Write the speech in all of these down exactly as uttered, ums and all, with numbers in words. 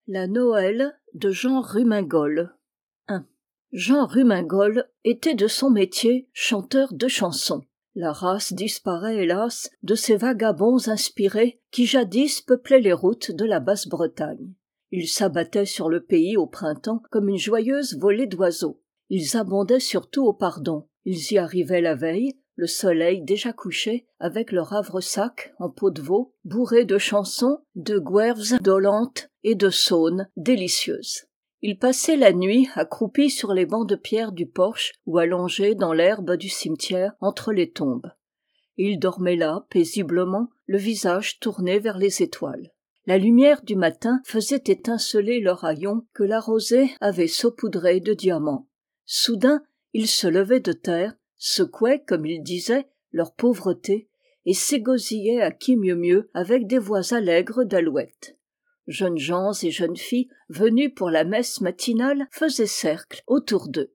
La Noël de Jean Rumingol. un. Jean Rumingol était de son métier chanteur de chansons. La race disparaît, hélas, de ces vagabonds inspirés qui jadis peuplaient les routes de la Basse-Bretagne. Ils s'abattaient sur le pays au printemps comme une joyeuse volée d'oiseaux. Ils abondaient surtout au pardon. Ils y arrivaient la veille, le soleil déjà couché, avec leur havresac en peau de veau, bourré de chansons, de gwerves dolentes et de saunes délicieuses. Ils passaient la nuit accroupis sur les bancs de pierre du porche ou allongés dans l'herbe du cimetière entre les tombes. Et ils dormaient là, paisiblement, le visage tourné vers les étoiles. La lumière du matin faisait étinceler leurs haillons que la rosée avait saupoudrés de diamants. Soudain, ils se levaient de terre, secouaient, comme ils disaient, leur pauvreté, et s'égosillaient à qui mieux mieux avec des voix allègres d'alouettes. Jeunes gens et jeunes filles, venus pour la messe matinale, faisaient cercle autour d'eux.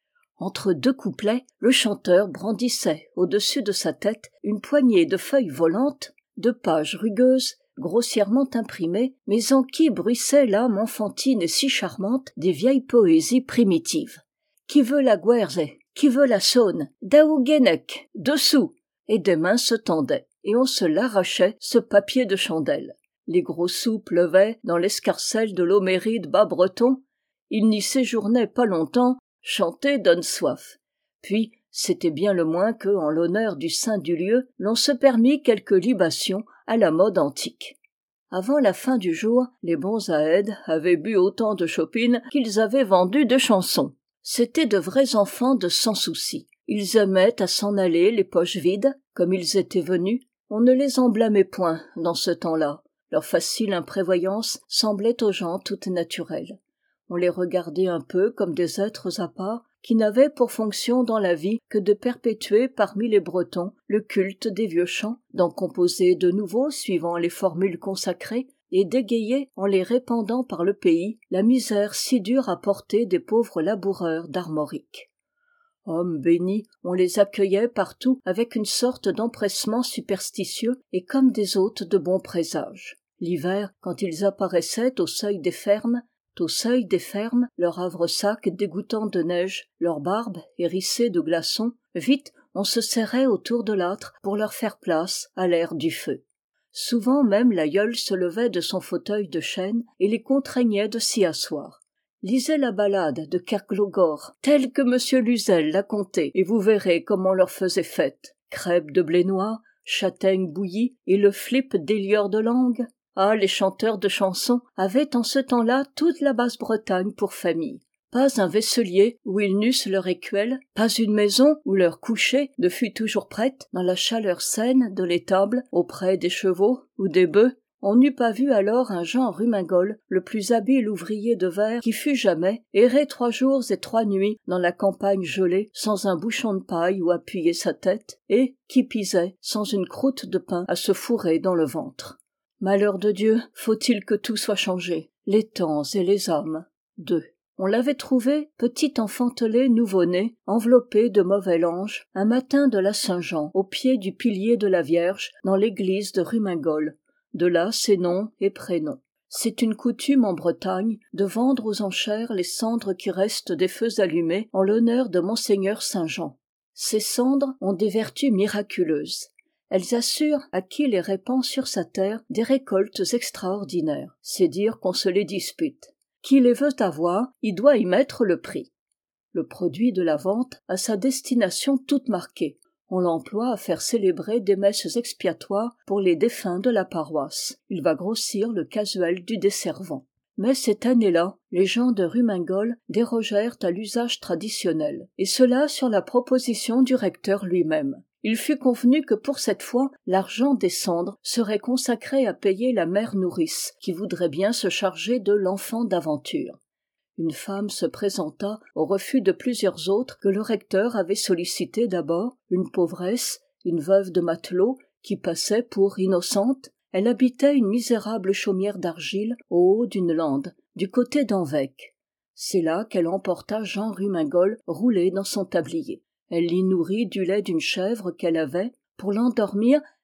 Entre deux couplets, le chanteur brandissait au-dessus de sa tête une poignée de feuilles volantes, de pages rugueuses, grossièrement imprimées, mais en qui bruissait l'âme enfantine et si charmante des vieilles poésies primitives. Qui veut la gwerze? Qui veut la saune? Daouguénec, dessous! Et des mains se tendaient, et on se l'arrachait, ce papier de chandelle. Les gros sous pleuvaient dans l'escarcelle de l'homéride bas-breton. Ils n'y séjournaient pas longtemps, chanter donne soif. Puis, c'était bien le moins que, en l'honneur du saint du lieu, l'on se permit quelques libations à la mode antique. Avant la fin du jour, les bons Aèdes avaient bu autant de chopines qu'ils avaient vendu de chansons. C'étaient de vrais enfants de sans souci. Ils aimaient à s'en aller les poches vides, comme ils étaient venus. On ne les en blâmait point dans ce temps-là. Leur facile imprévoyance semblait aux gens toute naturelle. On les regardait un peu comme des êtres à part, qui n'avaient pour fonction dans la vie que de perpétuer parmi les Bretons le culte des vieux chants, d'en composer de nouveaux suivant les formules consacrées, et d'égayer, en les répandant par le pays, la misère si dure à porter des pauvres laboureurs d'Armorique. Hommes bénis, on les accueillait partout avec une sorte d'empressement superstitieux et comme des hôtes de bon présage. L'hiver, quand ils apparaissaient au seuil des fermes, au seuil des fermes, leur havresac dégouttant de neige, leur barbe hérissée de glaçons, vite on se serrait autour de l'âtre pour leur faire place à l'air du feu. Souvent même l'aïeul se levait de son fauteuil de chêne et les contraignait de s'y asseoir. Lisez la ballade de Kergloggor, telle que M. Luzel l'a contée, et vous verrez comme on leur faisait fête. Crêpes de blé noir, châtaignes bouillies et le flip des lieurs de langue. Ah, les chanteurs de chansons avaient en ce temps-là toute la Basse-Bretagne pour famille. Pas un vaisselier où ils n'eussent leur écuelle, pas une maison où leur couchée ne fût toujours prête dans la chaleur saine de l'étable auprès des chevaux ou des bœufs. On n'eût pas vu alors un Jean Rumingol, le plus habile ouvrier de verre qui fut jamais, errer trois jours et trois nuits dans la campagne gelée sans un bouchon de paille où appuyer sa tête, et, qui pisait, sans une croûte de pain à se fourrer dans le ventre. Malheur de Dieu, faut-il que tout soit changé, les temps et les âmes. deux. On l'avait trouvé, petit enfantelé nouveau-né, enveloppé de mauvais langes, un matin de la Saint-Jean, au pied du pilier de la Vierge, dans l'église de Rumingol. De là ses noms et prénoms. C'est une coutume en Bretagne de vendre aux enchères les cendres qui restent des feux allumés en l'honneur de Monseigneur Saint-Jean. Ces cendres ont des vertus miraculeuses. Elles assurent à qui les répand sur sa terre des récoltes extraordinaires. C'est dire qu'on se les dispute. Qui les veut avoir, y doit y mettre le prix. Le produit de la vente a sa destination toute marquée. On l'emploie à faire célébrer des messes expiatoires pour les défunts de la paroisse. Il va grossir le casuel du desservant. Mais cette année-là, les gens de Rumingol dérogèrent à l'usage traditionnel, et cela sur la proposition du recteur lui-même. Il fut convenu que pour cette fois, l'argent des cendres serait consacré à payer la mère nourrice, qui voudrait bien se charger de l'enfant d'aventure. Une femme se présenta au refus de plusieurs autres que le recteur avait sollicités d'abord, une pauvresse, une veuve de matelot, qui passait pour innocente. Elle habitait une misérable chaumière d'argile au haut d'une lande, du côté d'Anvec. C'est là qu'elle emporta Jean Rumingol roulé dans son tablier. Elle l'y nourrit du lait d'une chèvre qu'elle avait. Pour l'endormir,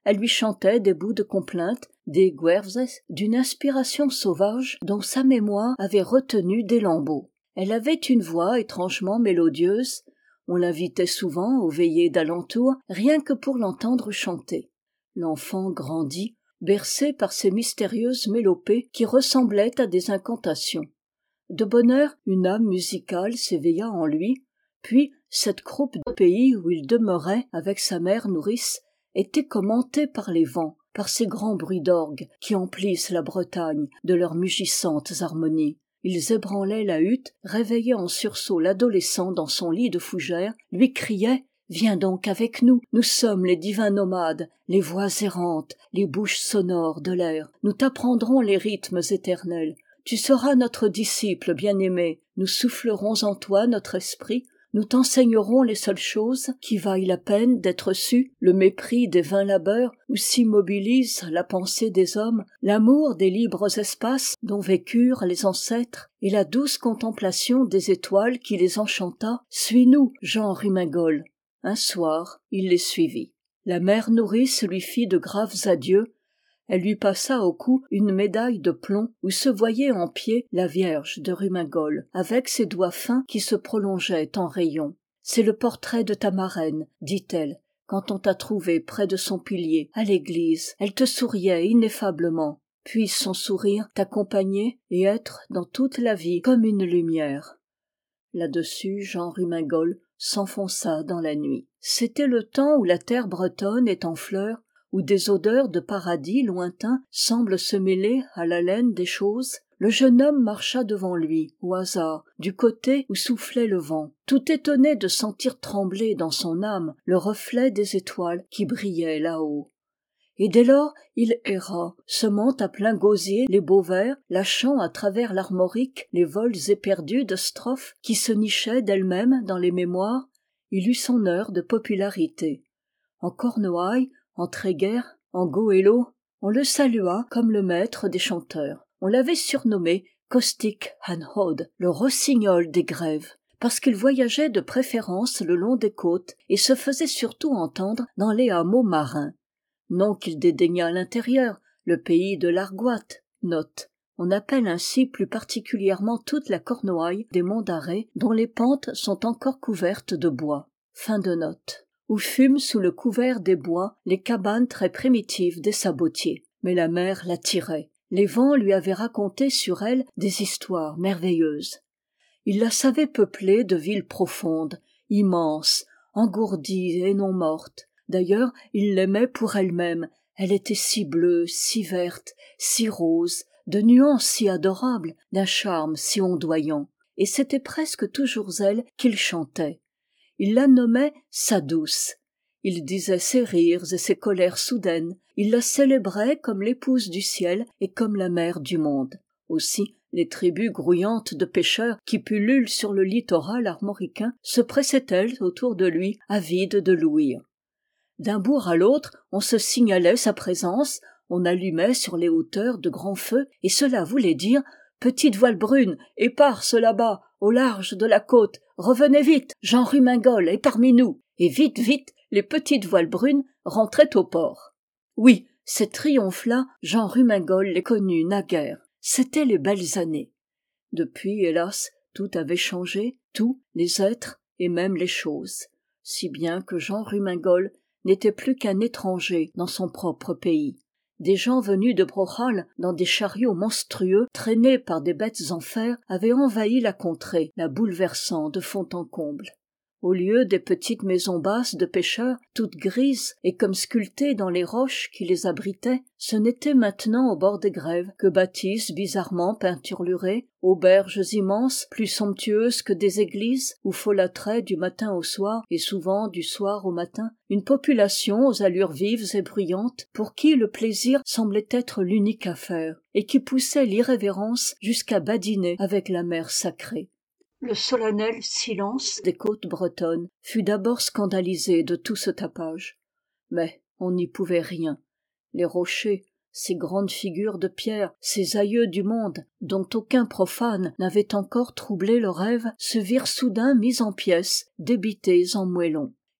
elle lui chantait des bouts de complainte, des guerzes, d'une inspiration sauvage dont sa mémoire avait retenu des lambeaux. Elle avait une voix étrangement mélodieuse, on l'invitait souvent aux veillées d'alentour, rien que pour l'entendre chanter. L'enfant grandit, bercé par ces mystérieuses mélopées qui ressemblaient à des incantations. De bonne heure, une âme musicale s'éveilla en lui, puis cette croupe de pays où il demeurait avec sa mère nourrice était comme hantée par les vents, par ces grands bruits d'orgue qui emplissent la Bretagne de leurs mugissantes harmonies. Ils ébranlaient la hutte, réveillaient en sursaut l'adolescent dans son lit de fougères, lui criaient « Viens donc avec nous, nous sommes les divins nomades, les voix errantes, les bouches sonores de l'air, nous t'apprendrons les rythmes éternels. Tu seras notre disciple bien-aimé, nous soufflerons en toi notre esprit, nous t'enseignerons les seules choses qui vaillent la peine d'être sues, le mépris des vains labeurs où s'immobilise la pensée des hommes, l'amour des libres espaces dont vécurent les ancêtres et la douce contemplation des étoiles qui les enchanta. Suis-nous, Jean Rumengol. » Un soir, il les suivit. La mère nourrice lui fit de graves adieux. Elle lui passa au cou une médaille de plomb où se voyait en pied la Vierge de Rumengol, avec ses doigts fins qui se prolongeaient en rayons. « C'est le portrait de ta marraine, dit-elle, quand on t'a trouvé près de son pilier, à l'église. Elle te souriait ineffablement. Puisse son sourire t'accompagner et être dans toute la vie comme une lumière. » Là-dessus, Jean Rumengol s'enfonça dans la nuit. C'était le temps où la terre bretonne est en fleurs, où des odeurs de paradis lointains semblent se mêler à l'haleine des choses. Le jeune homme marcha devant lui, au hasard, du côté où soufflait le vent, tout étonné de sentir trembler dans son âme le reflet des étoiles qui brillaient là-haut. Et dès lors, il erra, semant à plein gosier les beaux vers, lâchant à travers l'armorique les vols éperdus de strophes qui se nichaient d'elles-mêmes dans les mémoires. Il eut son heure de popularité. En Cornouailles, en Tréguer, en Goëlo, on le salua comme le maître des chanteurs. On l'avait surnommé Caustic Anhod, le rossignol des grèves, parce qu'il voyageait de préférence le long des côtes et se faisait surtout entendre dans les hameaux marins. Non qu'il dédaignât l'intérieur, le pays de l'Argoat. Note. On appelle ainsi plus particulièrement toute la Cornouaille des monts d'Arrée, dont les pentes sont encore couvertes de bois. Fin de note. Où fument sous le couvert des bois les cabanes très primitives des sabotiers. Mais la mer l'attirait. Les vents lui avaient raconté sur elle des histoires merveilleuses. Il la savait peuplée de villes profondes, immenses, engourdies et non mortes. D'ailleurs, il l'aimait pour elle-même. Elle était si bleue, si verte, si rose, de nuances si adorables, d'un charme si ondoyant. Et c'était presque toujours elle qu'il chantait. Il la nommait sa douce. Il disait ses rires et ses colères soudaines. Il la célébrait comme l'épouse du ciel et comme la mère du monde. Aussi, les tribus grouillantes de pêcheurs qui pullulent sur le littoral armoricain se pressaient-elles autour de lui, avides de l'ouïr. D'un bourg à l'autre, on se signalait sa présence, on allumait sur les hauteurs de grands feux, et cela voulait dire « Petite voile brune, éparse là-bas, au large de la côte, revenez vite, Jean Rumengol est parmi nous !» Et vite, vite, les petites voiles brunes rentraient au port. Oui, ces triomphes-là, Jean Rumengol les connut naguère. C'étaient les belles années. Depuis, hélas, tout avait changé, tout, les êtres et même les choses. Si bien que Jean Rumengol n'était plus qu'un étranger dans son propre pays. Des gens venus de Brochal dans des chariots monstrueux, traînés par des bêtes en fer, avaient envahi la contrée, la bouleversant de fond en comble. Au lieu des petites maisons basses de pêcheurs, toutes grises et comme sculptées dans les roches qui les abritaient, ce n'était maintenant au bord des grèves que bâtisses bizarrement peinturlurées, auberges immenses, plus somptueuses que des églises, où folâtrait du matin au soir, et souvent du soir au matin, une population aux allures vives et bruyantes, pour qui le plaisir semblait être l'unique affaire, et qui poussait l'irrévérence jusqu'à badiner avec la mer sacrée. Le solennel silence des côtes bretonnes fut d'abord scandalisé de tout ce tapage. Mais on n'y pouvait rien. Les rochers, ces grandes figures de pierre, ces aïeux du monde, dont aucun profane n'avait encore troublé le rêve, se virent soudain mis en pièces, débités en moellons.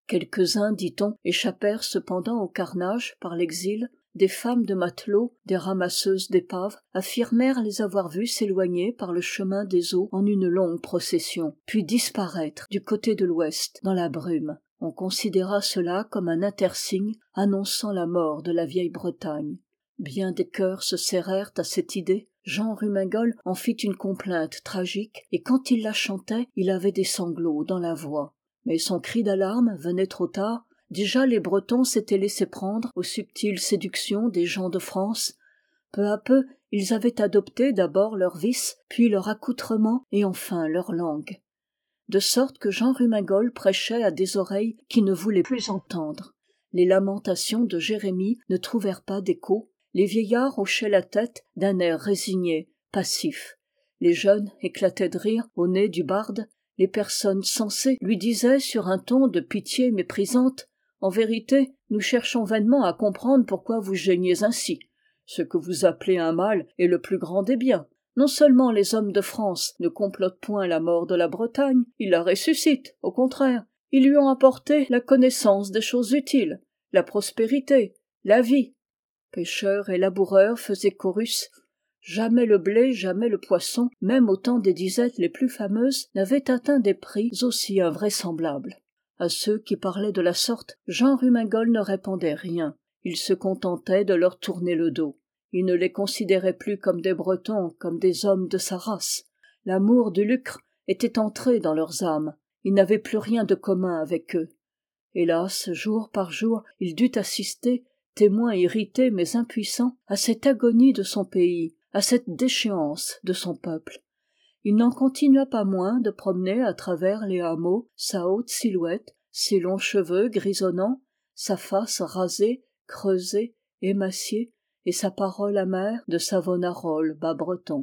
Quelques-uns, dit-on, échappèrent cependant au carnage par l'exil. Des femmes de matelots, des ramasseuses d'épaves, affirmèrent les avoir vus s'éloigner par le chemin des eaux en une longue procession, puis disparaître du côté de l'ouest dans la brume. On considéra cela comme un intersigne annonçant la mort de la vieille Bretagne. Bien des cœurs se serrèrent à cette idée. Jean Rumengol en fit une complainte tragique, et quand il la chantait, il avait des sanglots dans la voix. Mais son cri d'alarme venait trop tard. Déjà les Bretons s'étaient laissés prendre aux subtiles séductions des gens de France. Peu à peu, ils avaient adopté d'abord leurs vices, puis leur accoutrement et enfin leur langue. De sorte que Jean Rumengol prêchait à des oreilles qui ne voulaient plus entendre. Les lamentations de Jérémie ne trouvèrent pas d'écho. Les vieillards hochaient la tête d'un air résigné, passif. Les jeunes éclataient de rire au nez du barde. Les personnes sensées lui disaient sur un ton de pitié méprisante: « En vérité, nous cherchons vainement à comprendre pourquoi vous geignez ainsi. Ce que vous appelez un mal est le plus grand des biens. Non seulement les hommes de France ne complotent point la mort de la Bretagne, ils la ressuscitent, au contraire. Ils lui ont apporté la connaissance des choses utiles, la prospérité, la vie. » Pêcheurs et laboureurs faisaient chorus. Jamais le blé, jamais le poisson, même au temps des disettes les plus fameuses, n'avaient atteint des prix aussi invraisemblables. À ceux qui parlaient de la sorte, Jean Rumengol ne répondait rien. Il se contentait de leur tourner le dos. Il ne les considérait plus comme des Bretons, comme des hommes de sa race. L'amour du lucre était entré dans leurs âmes. Il n'avait plus rien de commun avec eux. Hélas, jour par jour, il dut assister, témoin irrité mais impuissant, à cette agonie de son pays, à cette déchéance de son peuple. Il n'en continua pas moins de promener à travers les hameaux sa haute silhouette, ses longs cheveux grisonnants, sa face rasée, creusée, émaciée, et sa parole amère de Savonarole bas-breton.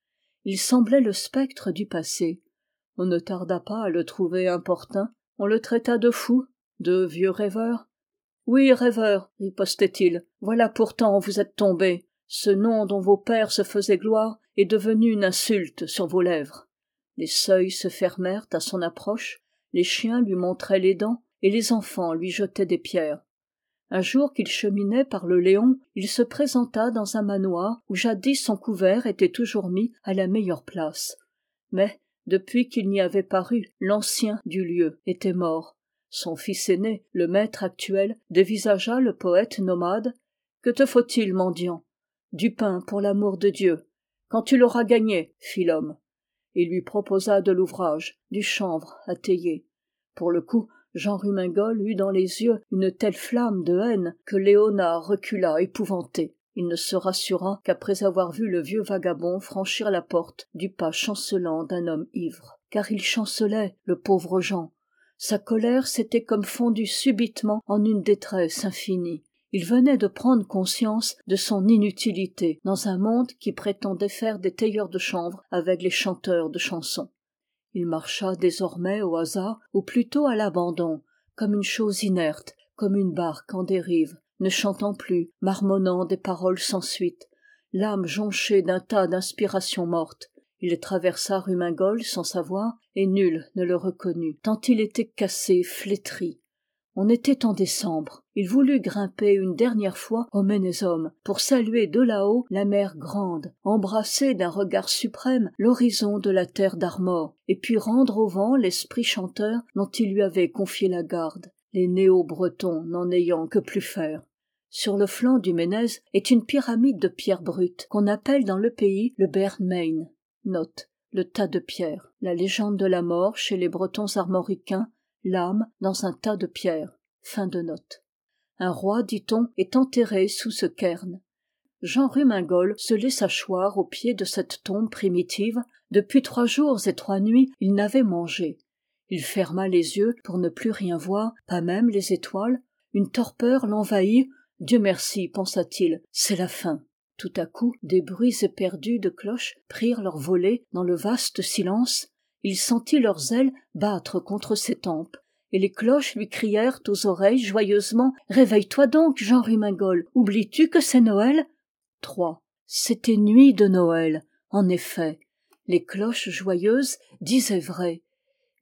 Il semblait le spectre du passé. On ne tarda pas à le trouver importun, on le traita de fou, de vieux rêveur. « Oui, rêveur, ripostait-il, voilà pourtant où vous êtes tombé. Ce nom dont vos pères se faisaient gloire est devenu une insulte sur vos lèvres. » Les seuils se fermèrent à son approche, les chiens lui montraient les dents, et les enfants lui jetaient des pierres. Un jour qu'il cheminait par le Léon, il se présenta dans un manoir où jadis son couvert était toujours mis à la meilleure place. Mais, depuis qu'il n'y avait paru, l'ancien du lieu était mort. Son fils aîné, le maître actuel, dévisagea le poète nomade. « Que te faut-il, mendiant ? » ?»« Du pain, pour l'amour de Dieu. »« Quand tu l'auras gagné, fit l'homme. » Il lui proposa de l'ouvrage, du chanvre à tailler. Pour le coup, Jean Rumengol eut dans les yeux une telle flamme de haine que Léonard recula épouvanté. Il ne se rassura qu'après avoir vu le vieux vagabond franchir la porte du pas chancelant d'un homme ivre. Car il chancelait, le pauvre Jean. Sa colère s'était comme fondue subitement en une détresse infinie. Il venait de prendre conscience de son inutilité dans un monde qui prétendait faire des tailleurs de chanvre avec les chanteurs de chansons. Il marcha désormais au hasard, ou plutôt à l'abandon, comme une chose inerte, comme une barque en dérive, ne chantant plus, marmonnant des paroles sans suite, l'âme jonchée d'un tas d'inspirations mortes. Il traversa Rumengol sans savoir, et nul ne le reconnut, tant il était cassé, flétri. On était en décembre. Il voulut grimper une dernière fois au Ménézome pour saluer de là-haut la mer grande, embrasser d'un regard suprême l'horizon de la terre d'Armor, et puis rendre au vent l'esprit chanteur dont il lui avait confié la garde, les néo-bretons n'en ayant que plus faire. Sur le flanc du Ménez est une pyramide de pierres brutes qu'on appelle dans le pays le Bearnmein, note le tas de pierres. La légende de la mort chez les Bretons armoricains, l'âme dans un tas de pierres. Fin de note. Un roi, dit-on, est enterré sous ce cairn. Jean Rumengol se laissa choir au pied de cette tombe primitive. Depuis trois jours et trois nuits, il n'avait mangé. Il ferma les yeux pour ne plus rien voir, pas même les étoiles. Une torpeur l'envahit. Dieu merci, pensa-t-il, c'est la fin. Tout à coup, des bruits éperdus de cloches prirent leur volée dans le vaste silence. Il sentit leurs ailes battre contre ses tempes, et les cloches lui crièrent aux oreilles joyeusement « Réveille-toi donc, Jean Rumengol, oublies-tu que c'est Noël ?» trois. C'était nuit de Noël, en effet. Les cloches joyeuses disaient vrai.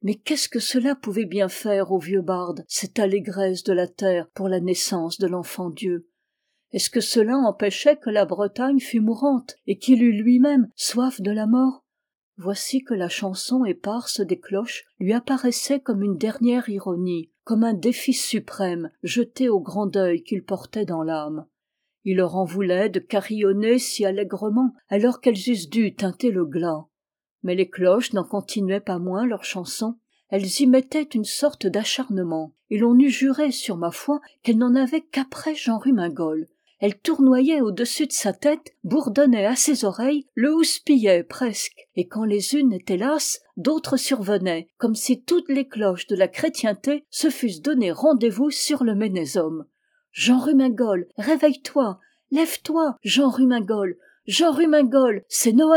Mais qu'est-ce que cela pouvait bien faire au vieux barde, cette allégresse de la terre pour la naissance de l'enfant Dieu? Est-ce que cela empêchait que la Bretagne fût mourante et qu'il eût lui-même soif de la mort? Voici que la chanson éparse des cloches lui apparaissait comme une dernière ironie, comme un défi suprême jeté au grand deuil qu'il portait dans l'âme. Il leur en voulait de carillonner si allègrement alors qu'elles eussent dû teinter le glas. Mais les cloches n'en continuaient pas moins leur chanson, elles y mettaient une sorte d'acharnement, et l'on eût juré sur ma foi qu'elles n'en avaient qu'après Jean Rumengol. Elle tournoyait au-dessus de sa tête, bourdonnait à ses oreilles, le houspillait presque, et quand les unes étaient lasses, d'autres survenaient, comme si toutes les cloches de la chrétienté se fussent donné rendez-vous sur le Ménésome. « Jean Rumengol, réveille-toi, lève-toi, Jean Rumengol, Jean Rumengol, c'est Noël !»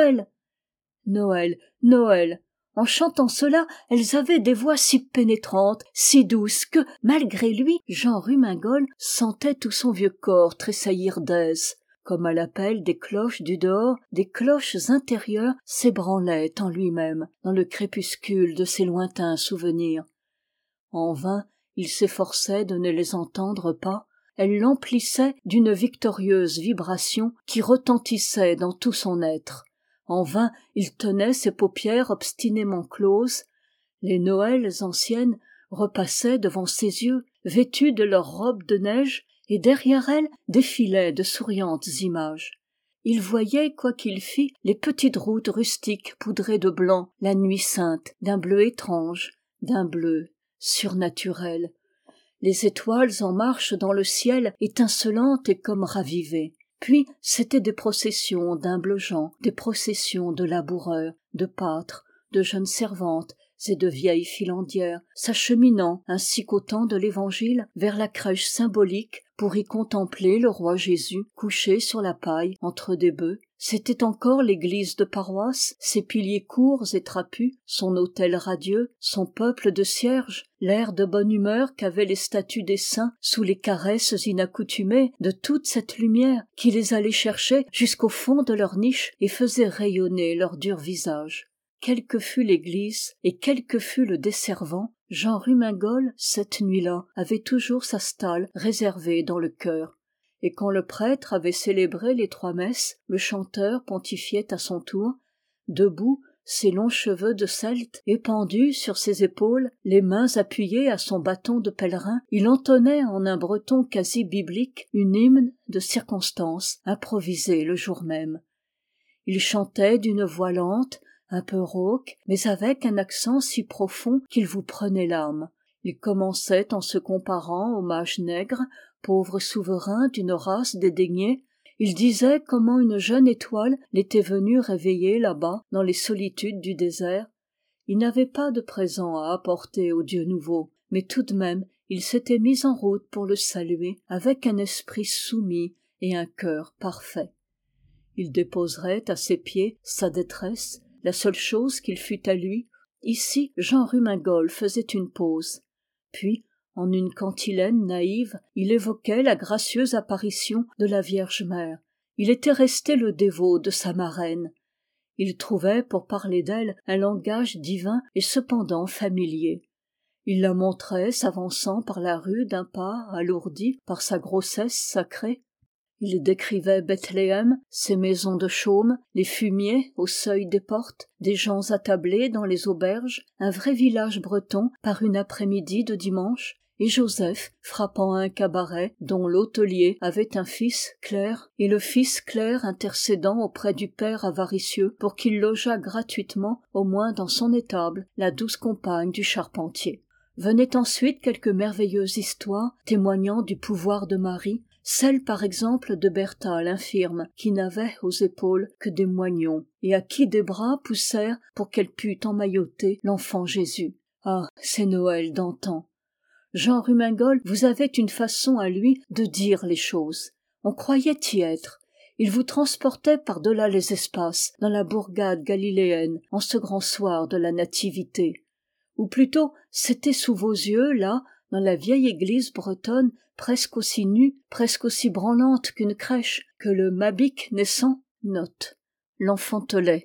Noël, Noël. En chantant cela, elles avaient des voix si pénétrantes, si douces, que, malgré lui, Jean Rumengol sentait tout son vieux corps tressaillir d'aise. Comme à l'appel des cloches du dehors, des cloches intérieures s'ébranlaient en lui-même, dans le crépuscule de ses lointains souvenirs. En vain, il s'efforçait de ne les entendre pas, elles l'emplissaient d'une victorieuse vibration qui retentissait dans tout son être. En vain, il tenait ses paupières obstinément closes. Les Noëls anciennes repassaient devant ses yeux, vêtues de leurs robes de neige, et derrière elles défilaient de souriantes images. Il voyait, quoi qu'il fît, les petites routes rustiques poudrées de blanc, la nuit sainte, d'un bleu étrange, d'un bleu surnaturel. Les étoiles en marche dans le ciel, étincelantes et comme ravivées. Puis c'étaient des processions d'humbles gens, des processions de laboureurs, de pâtres, de jeunes servantes et de vieilles filandières, s'acheminant, ainsi qu'au temps de l'Évangile, vers la crèche symbolique pour y contempler le roi Jésus couché sur la paille entre des bœufs. C'était encore l'église de paroisse, ses piliers courts et trapus, son autel radieux, son peuple de cierges, l'air de bonne humeur qu'avaient les statues des saints sous les caresses inaccoutumées de toute cette lumière qui les allait chercher jusqu'au fond de leur niche et faisait rayonner leurs durs visages. Quelle que fût l'église et quel que fût le desservant, Jean Rumengol, cette nuit-là, avait toujours sa stalle réservée dans le cœur. Et quand le prêtre avait célébré les trois messes, le chanteur pontifiait à son tour, debout, ses longs cheveux de celte épandus sur ses épaules, les mains appuyées à son bâton de pèlerin, il entonnait en un breton quasi biblique une hymne de circonstance improvisée le jour même. Il chantait d'une voix lente, un peu rauque, mais avec un accent si profond qu'il vous prenait l'âme. Il commençait en se comparant au mage nègre, pauvre souverain d'une race dédaignée. Il disait comment une jeune étoile l'était venue réveiller là-bas, dans les solitudes du désert. Il n'avait pas de présent à apporter au Dieu nouveau, mais tout de même il s'était mis en route pour le saluer avec un esprit soumis et un cœur parfait. Il déposerait à ses pieds sa détresse, la seule chose qu'il fût à lui. Ici, Jean Rumengol faisait une pause. Puis, en une cantilène naïve, il évoquait la gracieuse apparition de la Vierge Mère. Il était resté le dévot de sa marraine. Il trouvait, pour parler d'elle, un langage divin et cependant familier. Il la montrait s'avançant par la rue d'un pas alourdi par sa grossesse sacrée. Il décrivait Bethléem, ses maisons de chaume, les fumiers au seuil des portes, des gens attablés dans les auberges, un vrai village breton par une après-midi de dimanche, et Joseph frappant un cabaret dont l'hôtelier avait un fils clerc, et le fils clerc intercédant auprès du père avaricieux pour qu'il logeât gratuitement, au moins dans son étable, la douce compagne du charpentier. Venaient ensuite quelques merveilleuses histoires témoignant du pouvoir de Marie, celle par exemple de Bertha l'infirme, qui n'avait aux épaules que des moignons, et à qui des bras poussèrent pour qu'elle pût emmailloter l'enfant Jésus. Ah, c'est Noël d'antan. Jean Rumengol, vous avait une façon à lui de dire les choses. On croyait y être. Il vous transportait par-delà les espaces, dans la bourgade galiléenne, en ce grand soir de la Nativité. Ou plutôt, c'était sous vos yeux, là, dans la vieille église bretonne, presque aussi nue, presque aussi branlante qu'une crèche, que le Mabic naissant note l'enfantelet,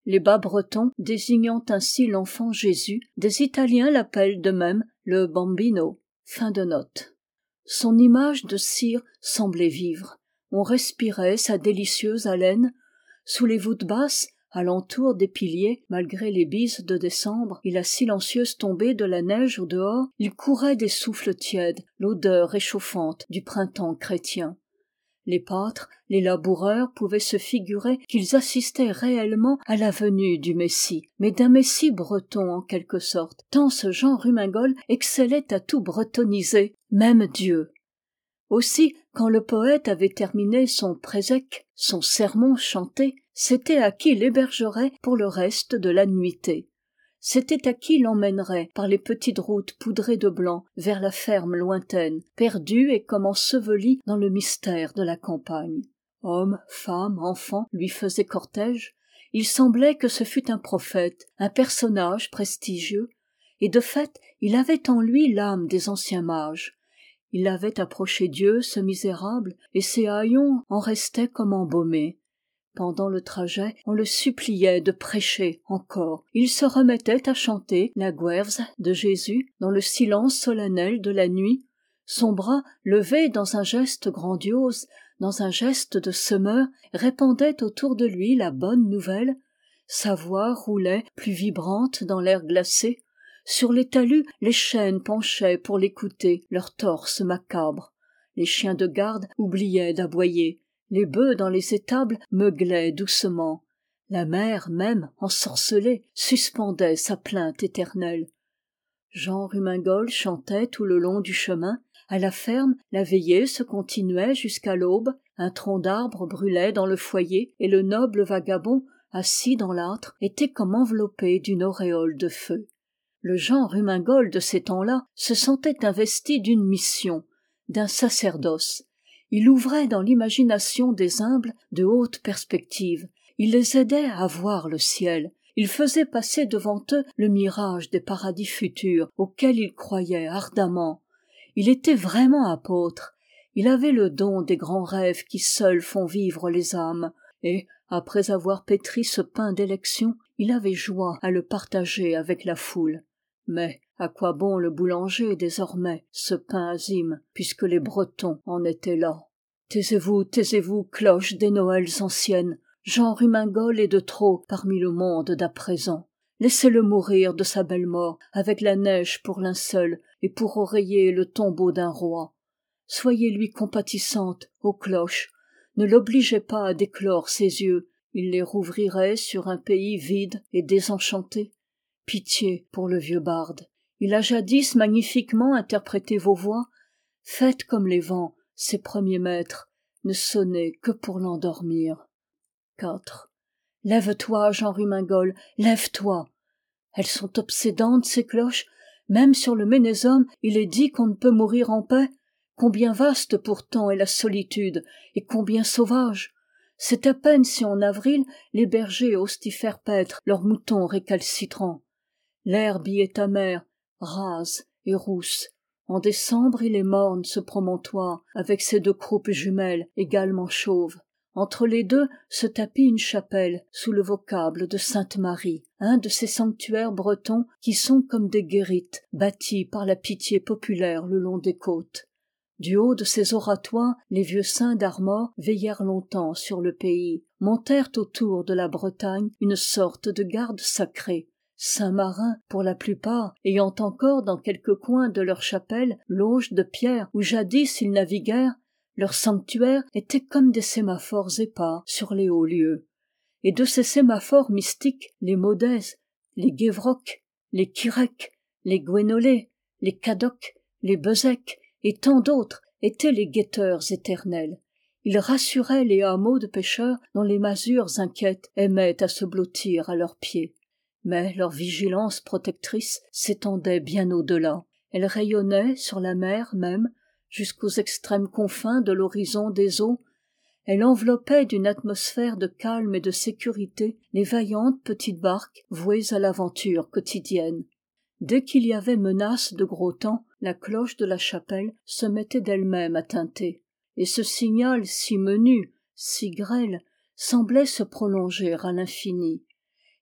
les bas-bretons désignant ainsi l'enfant Jésus, des Italiens l'appellent de même le bambino. Fin de note. Son image de cire semblait vivre. On respirait sa délicieuse haleine. Sous les voûtes basses, alentour des piliers, malgré les bises de décembre et la silencieuse tombée de la neige au dehors, il courait des souffles tièdes, l'odeur réchauffante du printemps chrétien. Les pâtres, les laboureurs pouvaient se figurer qu'ils assistaient réellement à la venue du Messie, mais d'un Messie breton en quelque sorte, tant ce Jean Rumengol excellait à tout bretoniser, même Dieu. Aussi, quand le poète avait terminé son présèque, son sermon chanté, c'était à qui l'hébergerait pour le reste de la nuitée. C'était à qui l'emmènerait par les petites routes poudrées de blanc vers la ferme lointaine, perdue et comme ensevelie dans le mystère de la campagne. Hommes, femmes, enfants lui faisaient cortège. Il semblait que ce fût un prophète, un personnage prestigieux, et de fait, il avait en lui l'âme des anciens mages. Il avait approché Dieu, ce misérable, et ses haillons en restaient comme embaumés. Pendant le trajet, on le suppliait de prêcher encore. Il se remettait à chanter la Guerse de Jésus dans le silence solennel de la nuit, son bras levé dans un geste grandiose, dans un geste de semeur, répandait autour de lui la bonne nouvelle. Sa voix roulait plus vibrante dans l'air glacé. Sur les talus, les chênes penchaient pour l'écouter, leurs torses macabres. Les chiens de garde oubliaient d'aboyer. Les bœufs dans les étables meuglaient doucement. La mer même, ensorcelée, suspendait sa plainte éternelle. Jean Rumengol chantait tout le long du chemin. À la ferme, la veillée se continuait jusqu'à l'aube. Un tronc d'arbre brûlait dans le foyer et le noble vagabond, assis dans l'âtre, était comme enveloppé d'une auréole de feu. Le Jean Rumengol de ces temps-là se sentait investi d'une mission, d'un sacerdoce. Il ouvrait dans l'imagination des humbles de hautes perspectives. Il les aidait à voir le ciel. Il faisait passer devant eux le mirage des paradis futurs auxquels ils croyaient ardemment. Il était vraiment apôtre. Il avait le don des grands rêves qui seuls font vivre les âmes. Et, après avoir pétri ce pain d'élection, il avait joie à le partager avec la foule. Mais à quoi bon le boulanger désormais, ce pain azime, puisque les Bretons en étaient là? Taisez-vous, taisez-vous, cloches des Noëls anciennes. Jean Rumengol est de trop parmi le monde d'à présent. Laissez-le mourir de sa belle mort, avec la neige pour linceul et pour oreiller le tombeau d'un roi. Soyez-lui compatissante, ô cloches. Ne l'obligez pas à déclore ses yeux. Il les rouvrirait sur un pays vide et désenchanté. Pitié pour le vieux barde. Il a jadis magnifiquement interprété vos voix. Faites comme les vents, ses premiers maîtres, ne sonnez que pour l'endormir. quatre. Lève-toi, Jean Rumengol, lève-toi. Elles sont obsédantes, ces cloches. Même sur le Ménézome, il est dit qu'on ne peut mourir en paix. Combien vaste pourtant est la solitude, et combien sauvage. C'est à peine si en avril les bergers osent y faire paître leurs moutons récalcitrants. L'herbe y est amère, rase et rousse. En décembre, il est morne, ce promontoire, avec ses deux croupes jumelles, également chauves. Entre les deux se tapit une chapelle sous le vocable de Sainte-Marie, un de ces sanctuaires bretons qui sont comme des guérites bâtis par la pitié populaire le long des côtes. Du haut de ces oratoires, les vieux saints d'Armor veillèrent longtemps sur le pays, montèrent autour de la Bretagne une sorte de garde sacrée. Saints marins, pour la plupart, ayant encore dans quelques coins de leur chapelle l'auge de pierre où jadis ils naviguèrent, leurs sanctuaires étaient comme des sémaphores épars sur les hauts lieux. Et de ces sémaphores mystiques, les Maudaises, les Guévrocs, les Quirèques, les Guénolés, les Cadocs, les Bezecs et tant d'autres étaient les guetteurs éternels. Ils rassuraient les hameaux de pêcheurs dont les masures inquiètes aimaient à se blottir à leurs pieds. Mais leur vigilance protectrice s'étendait bien au-delà. Elle rayonnait sur la mer même, jusqu'aux extrêmes confins de l'horizon des eaux. Elle enveloppait d'une atmosphère de calme et de sécurité les vaillantes petites barques vouées à l'aventure quotidienne. Dès qu'il y avait menace de gros temps, la cloche de la chapelle se mettait d'elle-même à tinter. Et ce signal si menu, si grêle, semblait se prolonger à l'infini.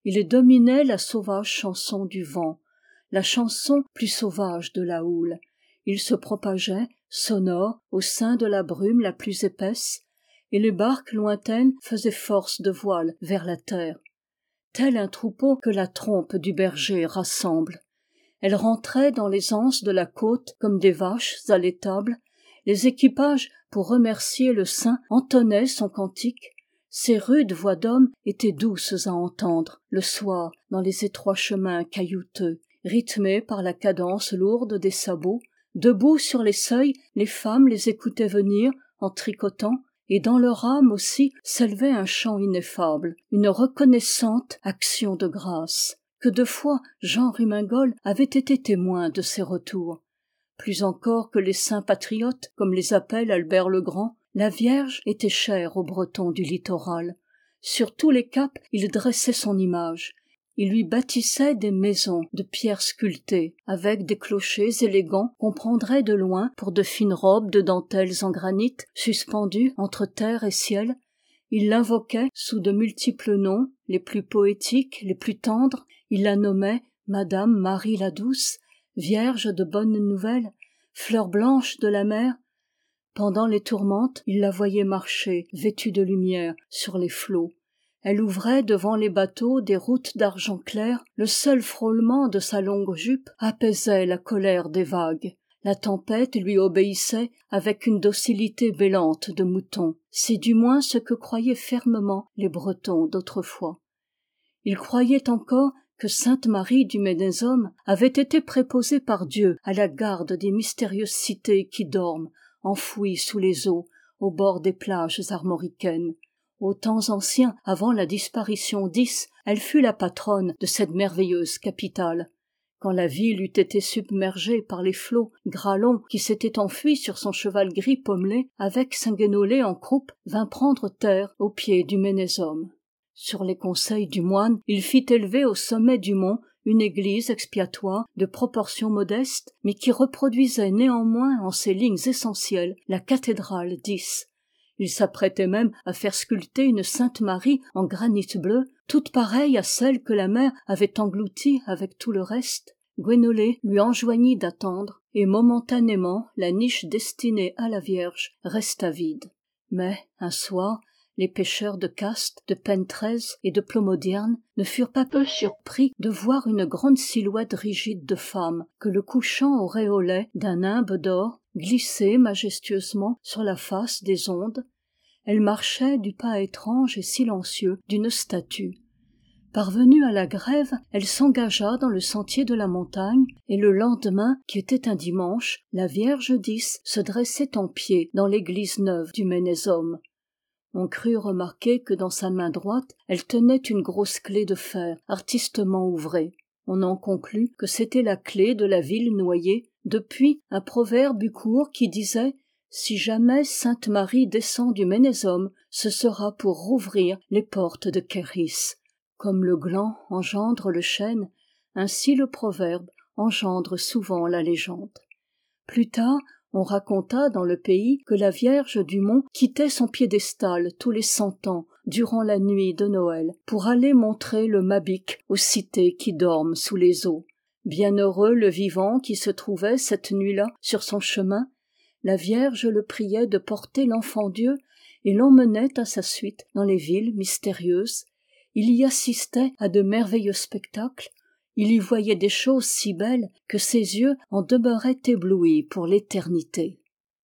il dominait la sauvage chanson du vent, la chanson plus sauvage de la houle. Il se propageait, sonore, au sein de la brume la plus épaisse, et les barques lointaines faisaient force de voile vers la terre. Tel un troupeau que la trompe du berger rassemble. Elles rentraient dans les anses de la côte comme des vaches à l'étable. Les équipages, pour remercier le saint, entonnaient son cantique. Ces rudes voix d'hommes étaient douces à entendre, le soir, dans les étroits chemins caillouteux, rythmés par la cadence lourde des sabots. Debout sur les seuils, les femmes les écoutaient venir, en tricotant, et dans leur âme aussi s'élevait un chant ineffable, une reconnaissante action de grâce. Que de fois Jean Rumengol avait été témoin de ces retours. Plus encore que les saints patriotes, comme les appelle Albert le Grand, la Vierge était chère aux Bretons du littoral. Sur tous les caps, il dressait son image. Il lui bâtissait des maisons de pierres sculptées, avec des clochers élégants qu'on prendrait de loin pour de fines robes de dentelles en granit suspendues entre terre et ciel. Il l'invoquait sous de multiples noms, les plus poétiques, les plus tendres. Il la nommait Madame Marie la Douce, Vierge de bonnes nouvelles, fleur blanche de la mer. Pendant les tourmentes, il la voyait marcher, vêtue de lumière, sur les flots. Elle ouvrait devant les bateaux des routes d'argent clair, le seul frôlement de sa longue jupe apaisait la colère des vagues. La tempête lui obéissait avec une docilité bêlante de mouton. C'est du moins ce que croyaient fermement les Bretons d'autrefois. Ils croyaient encore que sainte Marie du Ménésome avait été préposée par Dieu à la garde des mystérieuses cités qui dorment, enfouies sous les eaux, au bord des plages armoricaines. Aux temps anciens, avant la disparition d'Is, elle fut la patronne de cette merveilleuse capitale. Quand la ville eut été submergée par les flots, Gralon, qui s'était enfui sur son cheval gris pommelé, avec Saint-Guénolé en croupe, vint prendre terre au pied du Ménésome. Sur les conseils du moine, il fit élever au sommet du mont une église expiatoire de proportions modestes, mais qui reproduisait néanmoins en ses lignes essentielles la cathédrale d'Is. Il s'apprêtait même à faire sculpter une Sainte Marie en granit bleu, toute pareille à celle que la mer avait engloutie avec tout le reste. Guénolé lui enjoignit d'attendre, et momentanément la niche destinée à la Vierge resta vide. Mais, un soir, les pêcheurs de Castres, de Pentrez et de Plomodierne ne furent pas peu surpris de voir une grande silhouette rigide de femme que le couchant auréolait d'un nimbe d'or glisser majestueusement sur la face des ondes. Elle marchait du pas étrange et silencieux d'une statue. Parvenue à la grève, elle s'engagea dans le sentier de la montagne, et le lendemain, qui était un dimanche, la Vierge d'Is se dressait en pied dans l'église neuve du Ménésome. On crut remarquer que dans sa main droite, elle tenait une grosse clé de fer, artistement ouvrée. On en conclut que c'était la clé de la ville noyée, depuis un proverbe eut cours qui disait « Si jamais Sainte Marie descend du Ménésome, ce sera pour rouvrir les portes de Kéris. » Comme le gland engendre le chêne, ainsi le proverbe engendre souvent la légende. Plus tard, on raconta dans le pays que la Vierge du Mont quittait son piédestal tous les cent ans, durant la nuit de Noël, pour aller montrer le Mabic aux cités qui dorment sous les eaux. Bienheureux le vivant qui se trouvait cette nuit-là sur son chemin, la Vierge le priait de porter l'enfant Dieu et l'emmenait à sa suite dans les villes mystérieuses. Il y assistait à de merveilleux spectacles. Il y voyait des choses si belles que ses yeux en demeuraient éblouis pour l'éternité.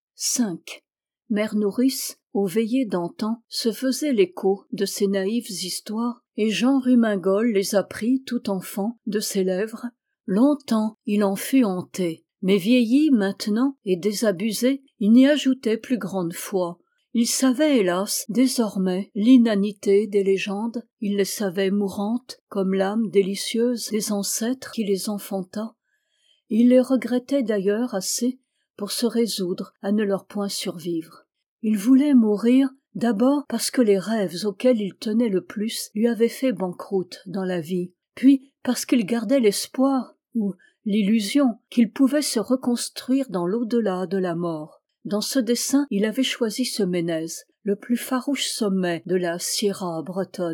cinq. Mère Nourrice, aux veillées d'antan, se faisait l'écho de ces naïves histoires, et Jean Rumengol les apprit tout enfant de ses lèvres. Longtemps il en fut hanté, mais vieilli maintenant et désabusé, il n'y ajoutait plus grande foi. Il savait, hélas, désormais, l'inanité des légendes, il les savait mourantes, comme l'âme délicieuse des ancêtres qui les enfanta. Il les regrettait d'ailleurs assez pour se résoudre à ne leur point survivre. Il voulait mourir d'abord parce que les rêves auxquels il tenait le plus lui avaient fait banqueroute dans la vie, puis parce qu'il gardait l'espoir, ou l'illusion, qu'il pouvait se reconstruire dans l'au-delà de la mort. Dans ce dessein, il avait choisi ce Ménez, le plus farouche sommet de la Sierra bretonne.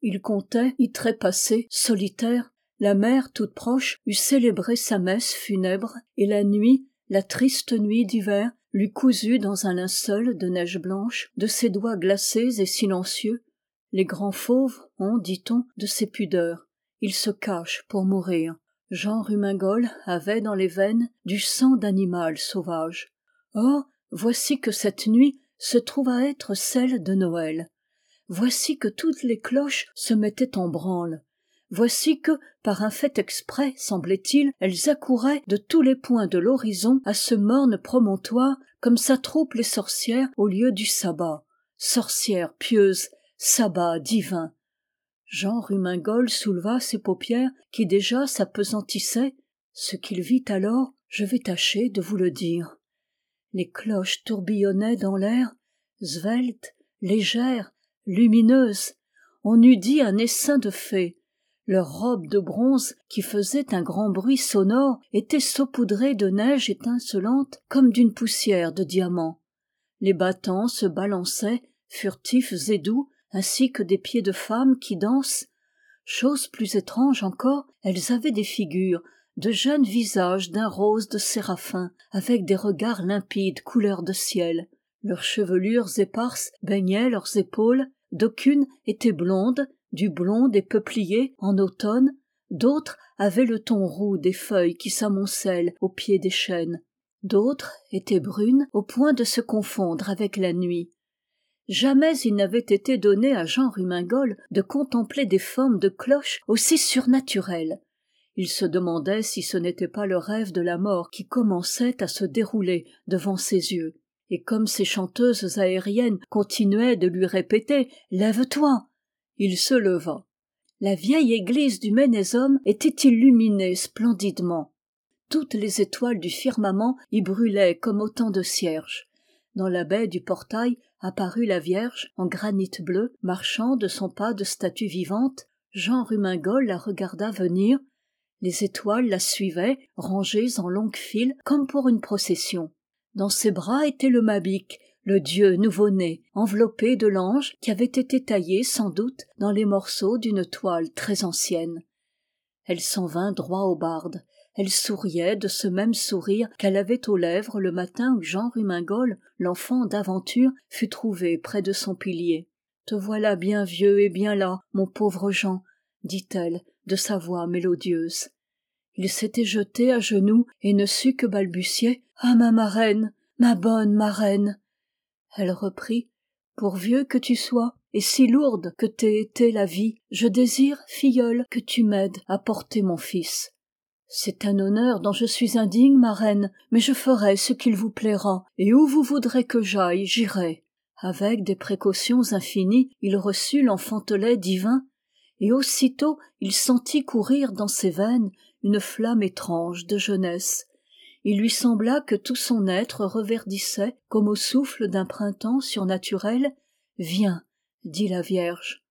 Il comptait y trépasser, solitaire. La mer toute proche eût célébré sa messe funèbre, et la nuit, la triste nuit d'hiver, l'eût cousu dans un linceul de neige blanche, de ses doigts glacés et silencieux. Les grands fauves ont, dit-on, de ces pudeurs. Ils se cachent pour mourir. Jean Rumengol avait dans les veines du sang d'animal sauvage. Or, voici que cette nuit se trouva être celle de Noël. Voici que toutes les cloches se mettaient en branle. Voici que, par un fait exprès, semblait-il, elles accouraient de tous les points de l'horizon à ce morne promontoire, comme s'attroupent les sorcières au lieu du sabbat. Sorcières pieuses, sabbat divin. Jean Rumengol souleva ses paupières qui déjà s'appesantissaient. Ce qu'il vit alors, je vais tâcher de vous le dire. Les cloches tourbillonnaient dans l'air, sveltes, légères, lumineuses. On eût dit un essaim de fées. Leurs robes de bronze, qui faisaient un grand bruit sonore, étaient saupoudrées de neige étincelante comme d'une poussière de diamants. Les battants se balançaient, furtifs et doux, ainsi que des pieds de femmes qui dansent. Chose plus étrange encore, elles avaient des figures, de jeunes visages d'un rose de séraphin, avec des regards limpides couleur de ciel. Leurs chevelures éparses baignaient leurs épaules, d'aucunes étaient blondes, du blond des peupliers en automne, d'autres avaient le ton roux des feuilles qui s'amoncellent au pied des chênes, d'autres étaient brunes au point de se confondre avec la nuit. Jamais il n'avait été donné à Jean Rumengol de contempler des formes de cloches aussi surnaturelles. Il se demandait si ce n'était pas le rêve de la mort qui commençait à se dérouler devant ses yeux. Et comme ces chanteuses aériennes continuaient de lui répéter « Lève-toi !» il se leva. La vieille église du Ménézome était illuminée splendidement. Toutes les étoiles du firmament y brûlaient comme autant de cierges. Dans la baie du portail apparut la Vierge, en granit bleu, marchant de son pas de statue vivante. Jean Rumengol la regarda venir. Les étoiles la suivaient, rangées en longues files, comme pour une procession. Dans ses bras était le Mabic, le dieu nouveau-né, enveloppé de l'ange qui avait été taillé sans doute dans les morceaux d'une toile très ancienne. Elle s'en vint droit au barde. Elle souriait de ce même sourire qu'elle avait aux lèvres le matin où Jean Rumengol, l'enfant d'aventure, fut trouvé près de son pilier. « Te voilà bien vieux et bien las, mon pauvre Jean, » dit-elle de sa voix mélodieuse. Il s'était jeté à genoux et ne sut que balbutier « Ah, ma marraine, ma bonne marraine !» Elle reprit « Pour vieux que tu sois, et si lourde que t'ait été la vie, je désire, filleule, que tu m'aides à porter mon fils. C'est un honneur dont je suis indigne, ma reine, mais je ferai ce qu'il vous plaira, et où vous voudrez que j'aille, j'irai. » Avec des précautions infinies, il reçut l'enfantelet divin, et aussitôt il sentit courir dans ses veines une flamme étrange de jeunesse. Il lui sembla que tout son être reverdissait comme au souffle d'un printemps surnaturel. « Viens !» dit la Vierge.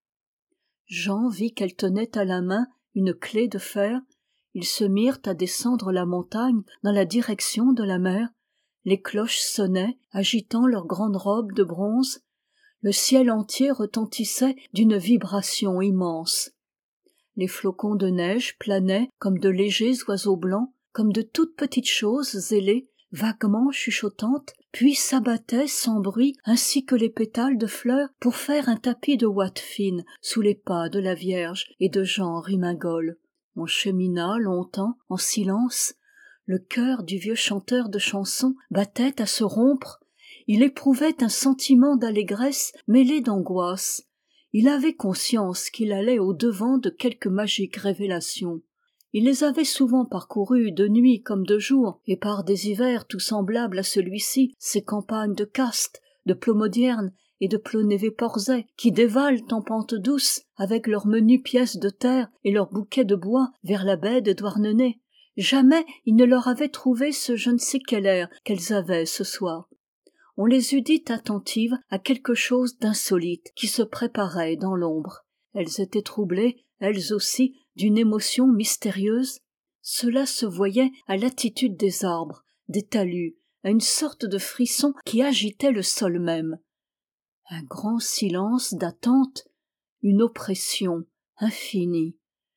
Jean vit qu'elle tenait à la main une clé de fer. Ils se mirent à descendre la montagne dans la direction de la mer. Les cloches sonnaient, agitant leurs grandes robes de bronze. Le ciel entier retentissait d'une vibration immense. Les flocons de neige planaient comme de légers oiseaux blancs, comme de toutes petites choses ailées, vaguement chuchotantes, puis s'abattaient sans bruit ainsi que les pétales de fleurs pour faire un tapis de ouate fine sous les pas de la Vierge et de Jean Rumengol. On chemina longtemps en silence. Le cœur du vieux chanteur de chansons battait à se rompre. Il éprouvait un sentiment d'allégresse mêlé d'angoisse. Il avait conscience qu'il allait au-devant de quelque magique révélation. Il les avait souvent parcourus de nuit comme de jour, et par des hivers tout semblables à celui-ci, ces campagnes de Castes, de Plomodierne et de Plonévé-Porzay, qui dévalent en pente douce, avec leurs menues pièces de terre et leurs bouquets de bois, vers la baie de Douarnenez. Jamais il ne leur avait trouvé ce je ne sais quel air qu'elles avaient ce soir. On les eût dites attentives à quelque chose d'insolite qui se préparait dans l'ombre. Elles étaient troublées, elles aussi, d'une émotion mystérieuse. Cela se voyait à l'attitude des arbres, des talus, à une sorte de frisson qui agitait le sol même. Un grand silence d'attente. une oppression infinie.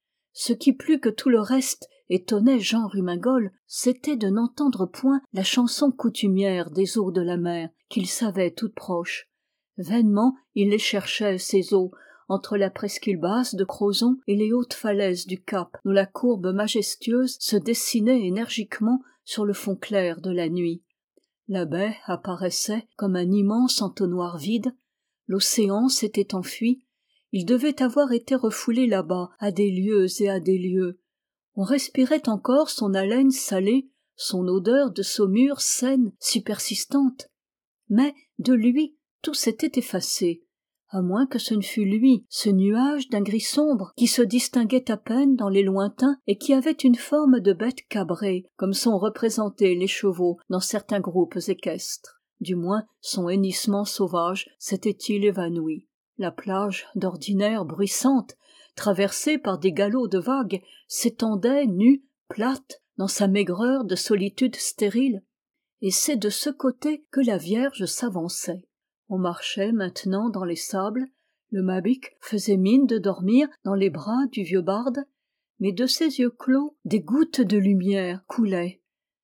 Ce qui plus que tout le reste étonnait Jean Rumengol, c'était de n'entendre point la chanson coutumière des eaux de la mer, qu'il savait toutes proches. Vainement il les cherchait, ces eaux, entre la presqu'île basse de Crozon et les hautes falaises du Cap, dont la courbe majestueuse se dessinait énergiquement sur le fond clair de la nuit. La baie apparaissait comme un immense entonnoir vide, l'océan s'était enfui, il devait avoir été refoulé là-bas à des lieues et à des lieues. On respirait encore son haleine salée, son odeur de saumure saine si persistante. Mais de lui tout s'était effacé, à moins que ce ne fût lui, ce nuage d'un gris sombre qui se distinguait à peine dans les lointains et qui avait une forme de bête cabrée, comme sont représentés les chevaux dans certains groupes équestres. Du moins son hennissement sauvage s'était-il évanoui. La plage, d'ordinaire bruissante, traversée par des galops de vagues, s'étendait nue, plate, dans sa maigreur de solitude stérile. Et c'est de ce côté que la Vierge s'avançait. On marchait maintenant dans les sables, le Mabic faisait mine de dormir dans les bras du vieux barde, mais de ses yeux clos des gouttes de lumière coulaient.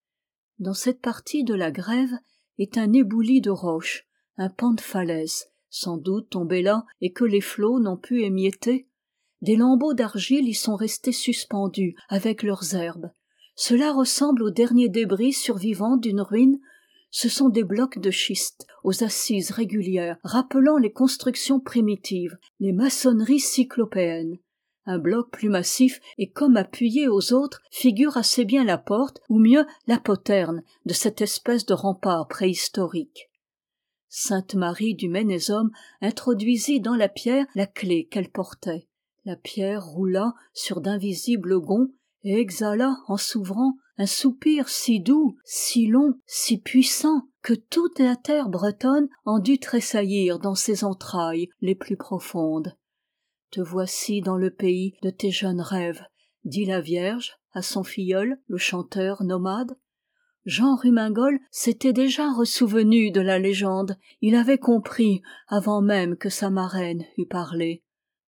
Dans cette partie de la grève est un éboulis de roches, un pan de falaise, sans doute tombé là et que les flots n'ont pu émietter. Des lambeaux d'argile y sont restés suspendus avec leurs herbes. Cela ressemble aux derniers débris survivants d'une ruine. Ce sont des blocs de schiste aux assises régulières, rappelant les constructions primitives, les maçonneries cyclopéennes. Un bloc plus massif et comme appuyé aux autres figure assez bien la porte, ou mieux la poterne de cette espèce de rempart préhistorique. Sainte Marie du Ménésome introduisit dans la pierre la clé qu'elle portait. La pierre roula sur d'invisibles gonds et exhala en s'ouvrant un soupir si doux, si long, si puissant que toute la terre bretonne en dut tressaillir dans ses entrailles les plus profondes. « Te voici dans le pays de tes jeunes rêves, dit la Vierge à son filleul, le chanteur nomade. Jean Rumengol s'était déjà ressouvenu de la légende, il avait compris avant même que sa marraine eût parlé.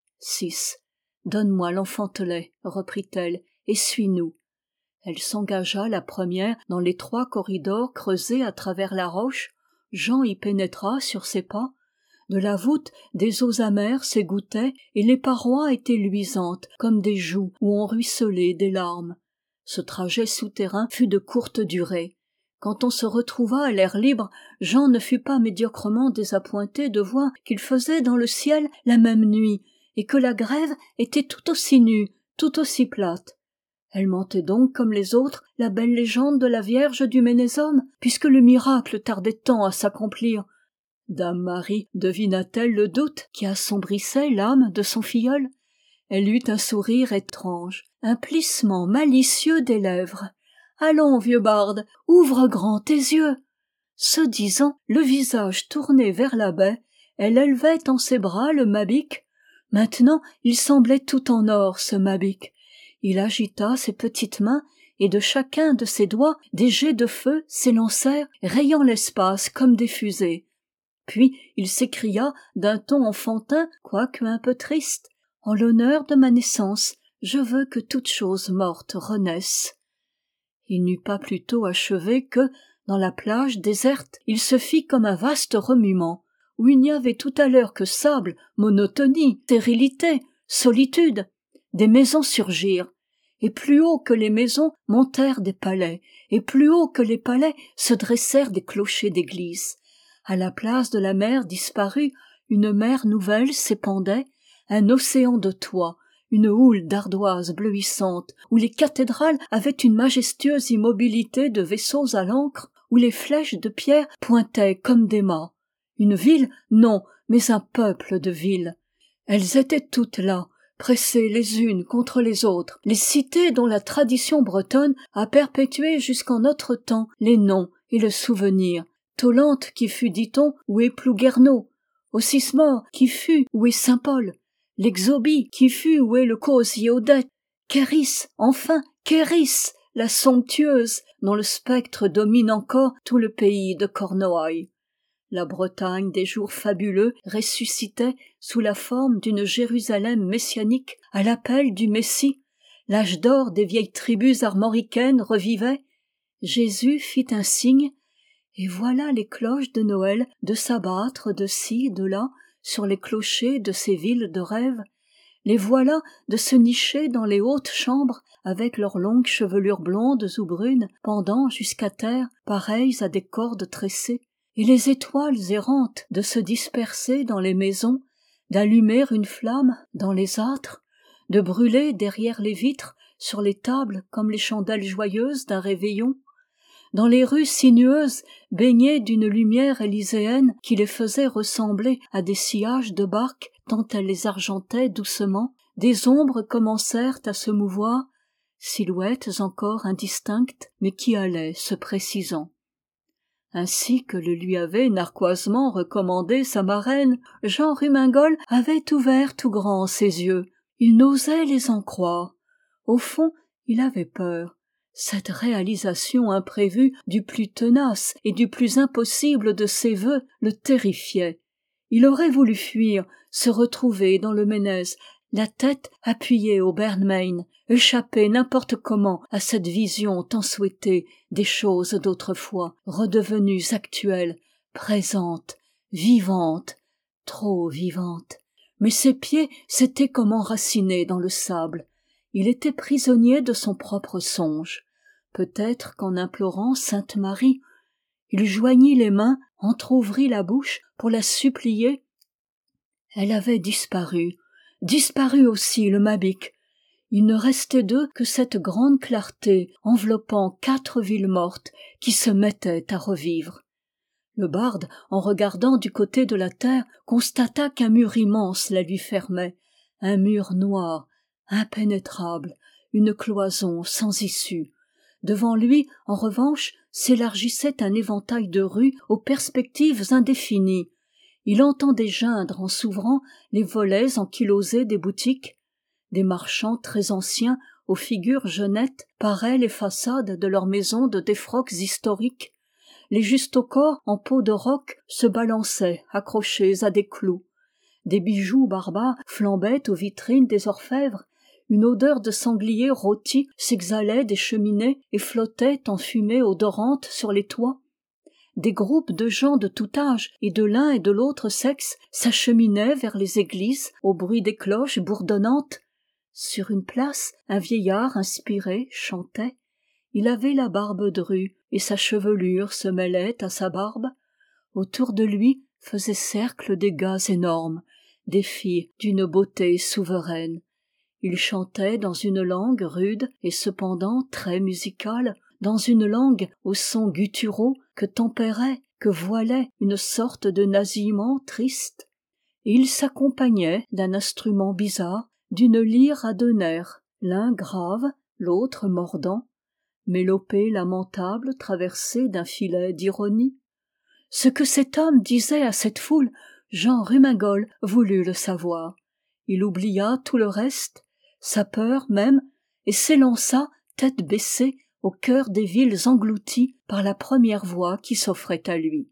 six. Donne-moi l'enfantelet, reprit-elle, et suis-nous. Elle s'engagea la première dans l'étroit corridor creusé à travers la roche. Jean y pénétra sur ses pas. De la voûte, des eaux amères s'égouttaient et les parois étaient luisantes comme des joues où ont ruisselé des larmes. Ce trajet souterrain fut de courte durée. Quand on se retrouva à l'air libre, Jean ne fut pas médiocrement désappointé de voir qu'il faisait dans le ciel la même nuit et que la grève était tout aussi nue, tout aussi plate. Elle mentait donc comme les autres, la belle légende de la Vierge du Ménésome, puisque le miracle tardait tant à s'accomplir. Dame Marie devina-t-elle le doute qui assombrissait l'âme de son filleul? Elle eut un sourire étrange, un plissement malicieux des lèvres. « Allons, vieux barde, ouvre grand tes yeux !» Ce disant, le visage tourné vers la baie, elle élevait en ses bras le Mabic. Maintenant, il semblait tout en or, ce Mabic. Il agita ses petites mains, et de chacun de ses doigts, des jets de feu s'élancèrent, rayant l'espace comme des fusées. Puis il s'écria d'un ton enfantin, quoique un peu triste, « En l'honneur de ma naissance, je veux que toute chose morte renaisse. » Il n'eut pas plus tôt achevé que, dans la plage déserte, il se fit comme un vaste remuement, où il n'y avait tout à l'heure que sable, monotonie, stérilité, solitude. Des maisons surgirent, et plus haut que les maisons montèrent des palais, et plus haut que les palais se dressèrent des clochers d'église. À la place de la mer disparue, une mer nouvelle s'épandait, un océan de toits, une houle d'ardoises bleuissantes, où les cathédrales avaient une majestueuse immobilité de vaisseaux à l'ancre, où les flèches de pierre pointaient comme des mâts. Une ville? Non, mais un peuple de villes. Elles étaient toutes là, pressées les unes contre les autres, les cités dont la tradition bretonne a perpétué jusqu'en notre temps les noms et le souvenir. Tolente qui fut, dit-on, où est Plouguerneau, Aussismore qui fut, où est Saint-Paul, l'Exobie qui fut, où est le cause Iodette, Kéris, enfin, Kéris, la somptueuse, dont le spectre domine encore tout le pays de Cornouailles. La Bretagne des jours fabuleux ressuscitait sous la forme d'une Jérusalem messianique à l'appel du Messie. L'âge d'or des vieilles tribus armoricaines revivait. Jésus fit un signe, et voilà les cloches de Noël de s'abattre de ci, de là, sur les clochers de ces villes de rêve. Les voilà de se nicher dans les hautes chambres avec leurs longues chevelures blondes ou brunes pendant jusqu'à terre, pareilles à des cordes tressées, et les étoiles errantes de se disperser dans les maisons, d'allumer une flamme dans les âtres, de brûler derrière les vitres, sur les tables comme les chandelles joyeuses d'un réveillon, dans les rues sinueuses baignées d'une lumière élyséenne qui les faisait ressembler à des sillages de barques tant elle les argentait doucement, des ombres commencèrent à se mouvoir, silhouettes encore indistinctes mais qui allaient se précisant. Ainsi que le lui avait narquoisement recommandé sa marraine, Jean Rumengol avait ouvert tout grands ses yeux. Il n'osait les en croire. Au fond, il avait peur. Cette réalisation imprévue du plus tenace et du plus impossible de ses vœux le terrifiait. Il aurait voulu fuir, se retrouver dans le Ménez, la tête appuyée au Bernmain, échapper n'importe comment à cette vision tant souhaitée des choses d'autrefois, redevenues actuelles, présentes, vivantes, trop vivantes. Mais ses pieds s'étaient comme enracinés dans le sable. Il était prisonnier de son propre songe. Peut-être qu'en implorant Sainte Marie, il joignit les mains, entr'ouvrit la bouche pour la supplier. Elle avait disparu, disparu aussi le Mabic. Il ne restait d'eux que cette grande clarté enveloppant quatre villes mortes qui se mettaient à revivre. Le barde, en regardant du côté de la terre, constata qu'un mur immense la lui fermait, un mur noir, impénétrable, une cloison sans issue. Devant lui, en revanche, s'élargissait un éventail de rues aux perspectives indéfinies. Il entendait geindre en s'ouvrant les volets ankylosés des boutiques. Des marchands très anciens, aux figures jeunettes, paraient les façades de leurs maisons de défroques historiques. Les justaucorps en peau de roc se balançaient, accrochés à des clous. Des bijoux barbares flambaient aux vitrines des orfèvres. Une odeur de sanglier rôti s'exhalait des cheminées et flottait en fumée odorante sur les toits. Des groupes de gens de tout âge et de l'un et de l'autre sexe s'acheminaient vers les églises au bruit des cloches bourdonnantes. Sur une place, un vieillard inspiré chantait. Il avait la barbe drue et sa chevelure se mêlait à sa barbe. Autour de lui faisaient cercle des gars énormes, des filles d'une beauté souveraine. Il chantait dans une langue rude et cependant très musicale, dans une langue aux sons gutturaux que tempérait, que voilait une sorte de nasillement triste. Et il s'accompagnait d'un instrument bizarre, d'une lyre à deux nerfs, l'un grave, l'autre mordant, mélopée lamentable traversée d'un filet d'ironie. Ce que cet homme disait à cette foule, Jean Rumengol voulut le savoir. Il oublia tout le reste, sa peur même, et s'élança, tête baissée, au cœur des villes englouties par la première voie qui s'offrait à lui.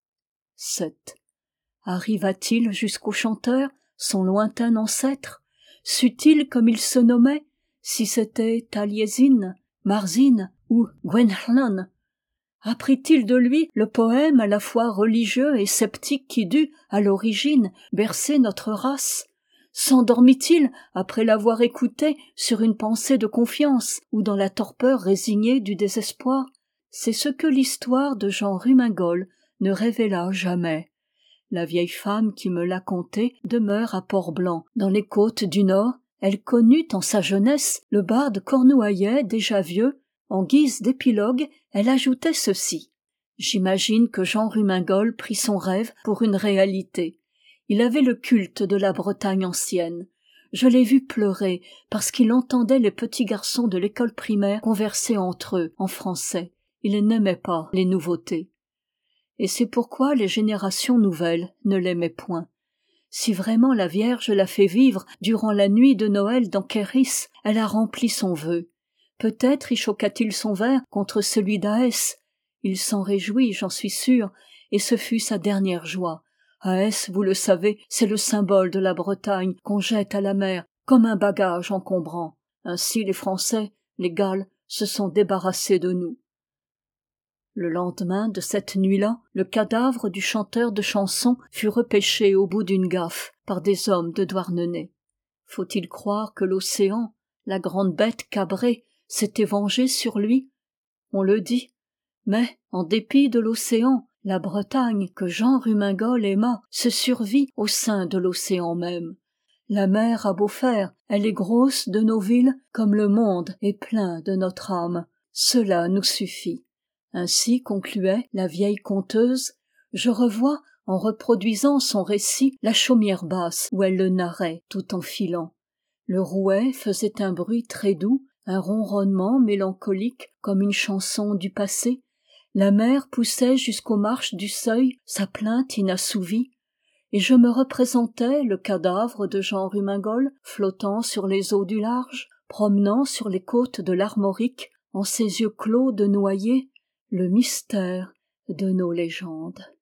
sept. Arriva-t-il jusqu'au chanteur, son lointain ancêtre? Sut-il comme il se nommait, si c'était Taliesin, Marzine ou Gwenllian? Apprit-il de lui le poème à la fois religieux et sceptique qui dut, à l'origine, bercer notre race? S'endormit-il après l'avoir écouté sur une pensée de confiance ou dans la torpeur résignée du désespoir? C'est ce que l'histoire de Jean Rumengol ne révéla jamais. La vieille femme qui me l'a conté demeure à Port-Blanc, dans les côtes du Nord. Elle connut en sa jeunesse le barde cornouaillais déjà vieux. En guise d'épilogue, elle ajoutait ceci. J'imagine que Jean Rumengol prit son rêve pour une réalité. Il avait le culte de la Bretagne ancienne. Je l'ai vu pleurer parce qu'il entendait les petits garçons de l'école primaire converser entre eux en français. Il n'aimait pas les nouveautés. Et c'est pourquoi les générations nouvelles ne l'aimaient point. Si vraiment la Vierge l'a fait vivre durant la nuit de Noël dans Ker-Is, elle a rempli son vœu. Peut-être y choqua-t-il son verre contre celui d'Aès. Il s'en réjouit, j'en suis sûre, et ce fut sa dernière joie. À Aix, vous le savez, c'est le symbole de la Bretagne qu'on jette à la mer comme un bagage encombrant. Ainsi les Français, les Galles, se sont débarrassés de nous. Le lendemain de cette nuit-là, le cadavre du chanteur de chansons fut repêché au bout d'une gaffe par des hommes de Douarnenez. Faut-il croire que l'océan, la grande bête cabrée, s'était vengé sur lui? On le dit. Mais, en dépit de l'océan, la Bretagne que Jean Rumengol aima se survit au sein de l'océan même. La mer a beau faire, elle est grosse de nos villes comme le monde est plein de notre âme. Cela nous suffit. Ainsi concluait la vieille conteuse. Je revois, en reproduisant son récit, la chaumière basse où elle le narrait tout en filant. Le rouet faisait un bruit très doux, un ronronnement mélancolique comme une chanson du passé. La mer poussait jusqu'aux marches du seuil sa plainte inassouvie, et je me représentais le cadavre de Jean Rumengol flottant sur les eaux du large, promenant sur les côtes de l'Armorique, en ses yeux clos de noyer, le mystère de nos légendes.